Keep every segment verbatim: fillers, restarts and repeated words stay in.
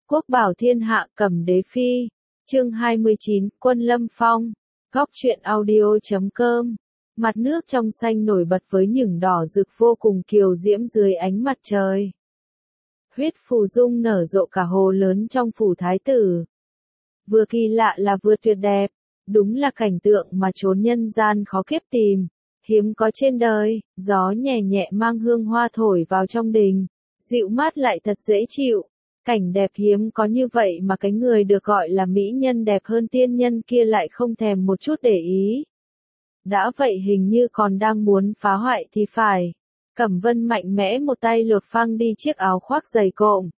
Quốc bảo thiên hạ Cẩm Đế phi. Chương hai mươi chín, Quân Lâm Phong. Góc truyện audio chấm com. Mặt nước trong xanh nổi bật với những đỏ rực vô cùng kiều diễm dưới ánh mặt trời. Huyết phù dung nở rộ cả hồ lớn trong phủ thái tử. Vừa kỳ lạ là vừa tuyệt đẹp, đúng là cảnh tượng mà chốn nhân gian khó kiếp tìm, hiếm có trên đời. Gió nhẹ nhẹ mang hương hoa thổi vào trong đình, dịu mát lại thật dễ chịu. Cảnh đẹp hiếm có như vậy mà cái người được gọi là mỹ nhân đẹp hơn tiên nhân kia lại không thèm một chút để ý. Đã vậy hình như còn đang muốn phá hoại thì phải. Cẩm Vân mạnh mẽ một tay lột phăng đi chiếc áo khoác dày cộm.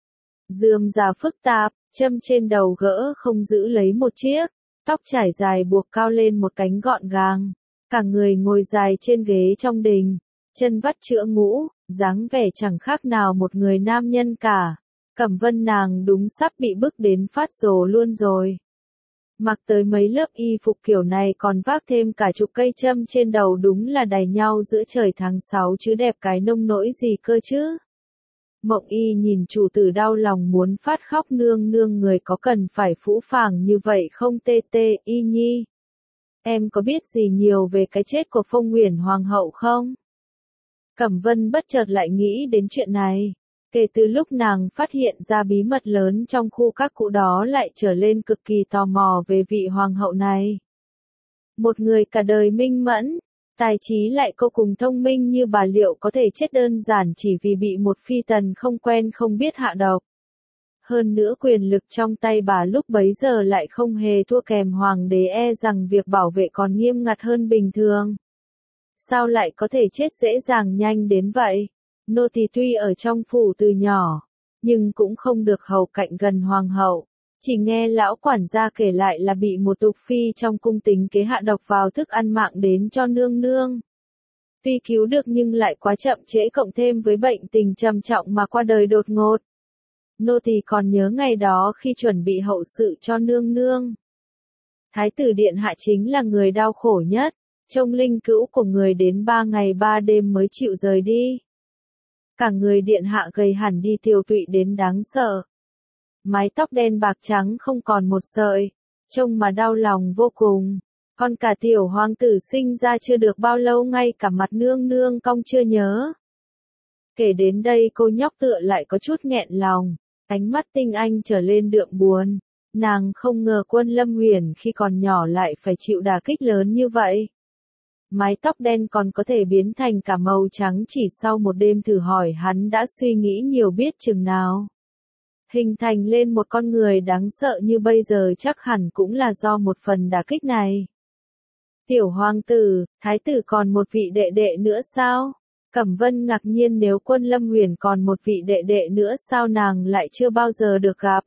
Rườm rà phức tạp, châm trên đầu gỡ không giữ lấy một chiếc, tóc trải dài buộc cao lên một cánh gọn gàng. Cả người ngồi dài trên ghế trong đình, chân vắt chữa ngũ, dáng vẻ chẳng khác nào một người nam nhân cả. Cẩm Vân nàng đúng sắp bị bức đến phát rồ luôn rồi. Mặc tới mấy lớp y phục kiểu này còn vác thêm cả chục cây châm trên đầu đúng là đày nhau giữa trời tháng sáu chứ đẹp cái nông nỗi gì cơ chứ. Mộng y nhìn chủ tử đau lòng muốn phát khóc, nương nương người có cần phải phũ phàng như vậy không tê tê y nhi. Em có biết gì nhiều về cái chết của Phong Uyển Hoàng hậu không? Cẩm Vân bất chợt lại nghĩ đến chuyện này. Kể từ lúc nàng phát hiện ra bí mật lớn trong khu các cụ đó lại trở lên cực kỳ tò mò về vị hoàng hậu này. Một người cả đời minh mẫn, tài trí lại vô cùng thông minh như bà liệu có thể chết đơn giản chỉ vì bị một phi tần không quen không biết hạ độc. Hơn nữa quyền lực trong tay bà lúc bấy giờ lại không hề thua kèm hoàng đế, e rằng việc bảo vệ còn nghiêm ngặt hơn bình thường. Sao lại có thể chết dễ dàng nhanh đến vậy? Nô tỳ tuy ở trong phủ từ nhỏ, nhưng cũng không được hầu cạnh gần hoàng hậu. Chỉ nghe lão quản gia kể lại là bị một tục phi trong cung tính kế hạ độc vào thức ăn mặn đến cho nương nương. Tuy cứu được nhưng lại quá chậm trễ, cộng thêm với bệnh tình trầm trọng mà qua đời đột ngột. Nô tỳ còn nhớ ngày đó khi chuẩn bị hậu sự cho nương nương. Thái tử điện hạ chính là người đau khổ nhất, trông linh cữu của người đến ba ngày ba đêm mới chịu rời đi. Cả người điện hạ gầy hẳn đi, tiều tụy đến đáng sợ. Mái tóc đen bạc trắng không còn một sợi, trông mà đau lòng vô cùng. Còn cả tiểu hoàng tử sinh ra chưa được bao lâu ngay cả mặt nương nương cong chưa nhớ. Kể đến đây cô nhóc tựa lại có chút nghẹn lòng, ánh mắt tinh anh trở lên đượm buồn. Nàng không ngờ Quân Lâm Uyển khi còn nhỏ lại phải chịu đả kích lớn như vậy. Mái tóc đen còn có thể biến thành cả màu trắng chỉ sau một đêm, thử hỏi hắn đã suy nghĩ nhiều biết chừng nào. Hình thành lên một con người đáng sợ như bây giờ chắc hẳn cũng là do một phần đả kích này. Tiểu hoàng tử, thái tử còn một vị đệ đệ nữa sao? Cẩm Vân ngạc nhiên, nếu Quân Lâm Uyển còn một vị đệ đệ nữa sao nàng lại chưa bao giờ được gặp?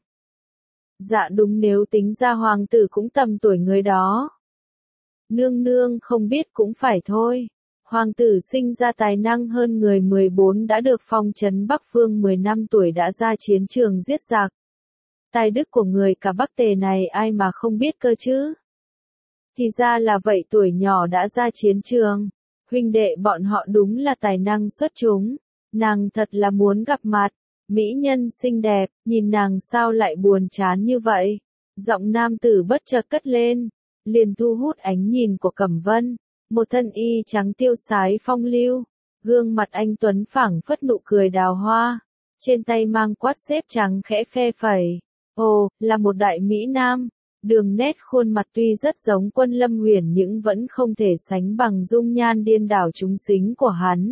Dạ đúng, nếu tính ra hoàng tử cũng tầm tuổi người đó. Nương nương không biết cũng phải thôi. Hoàng tử sinh ra tài năng hơn người, mười bốn đã được phong trấn Bắc Phương, mười năm tuổi đã ra chiến trường giết giặc. Tài đức của người cả Bắc Tề này ai mà không biết cơ chứ. Thì ra là vậy, tuổi nhỏ đã ra chiến trường. Huynh đệ bọn họ đúng là tài năng xuất chúng. Nàng thật là muốn gặp mặt. Mỹ nhân xinh đẹp, nhìn nàng sao lại buồn chán như vậy. Giọng nam tử bất chợt cất lên, liền thu hút ánh nhìn của Cẩm Vân. Một thân y trắng tiêu sái phong lưu, gương mặt anh tuấn phảng phất nụ cười đào hoa, trên tay mang quát xếp trắng khẽ phe phẩy. Ồ, là một đại mỹ nam. Đường nét khuôn mặt tuy rất giống Quân Lâm Uyển nhưng vẫn không thể sánh bằng dung nhan điên đảo chúng xính của hắn.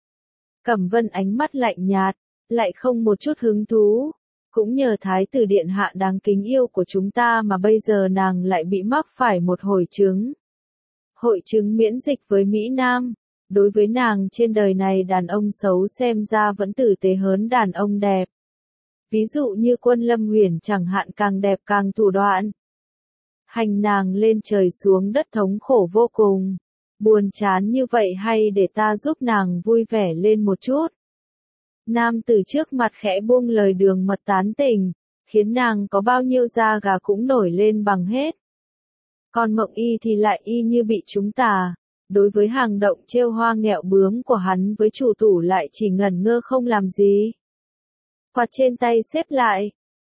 Cẩm Vân ánh mắt lạnh nhạt, lại không một chút hứng thú. Cũng nhờ thái tử điện hạ đáng kính yêu của chúng ta mà bây giờ nàng lại bị mắc phải một hội chứng. Hội chứng miễn dịch với Mỹ Nam. Đối với nàng trên đời này đàn ông xấu xem ra vẫn tử tế hơn đàn ông đẹp. Ví dụ như Quân Lâm Uyển chẳng hạn, càng đẹp càng thủ đoạn. Hành nàng lên trời xuống đất thống khổ vô cùng. Buồn chán như vậy hay để ta giúp nàng vui vẻ lên một chút. Nam tử trước mặt khẽ buông lời đường mật tán tình, khiến nàng có bao nhiêu da gà cũng nổi lên bằng hết. Còn Mộng y thì lại y như bị trúng tà. Đối với hàng động trêu hoa nghẹo bướm của hắn với chủ tủ lại chỉ ngẩn ngơ không làm gì. Quạt trên tay xếp lại,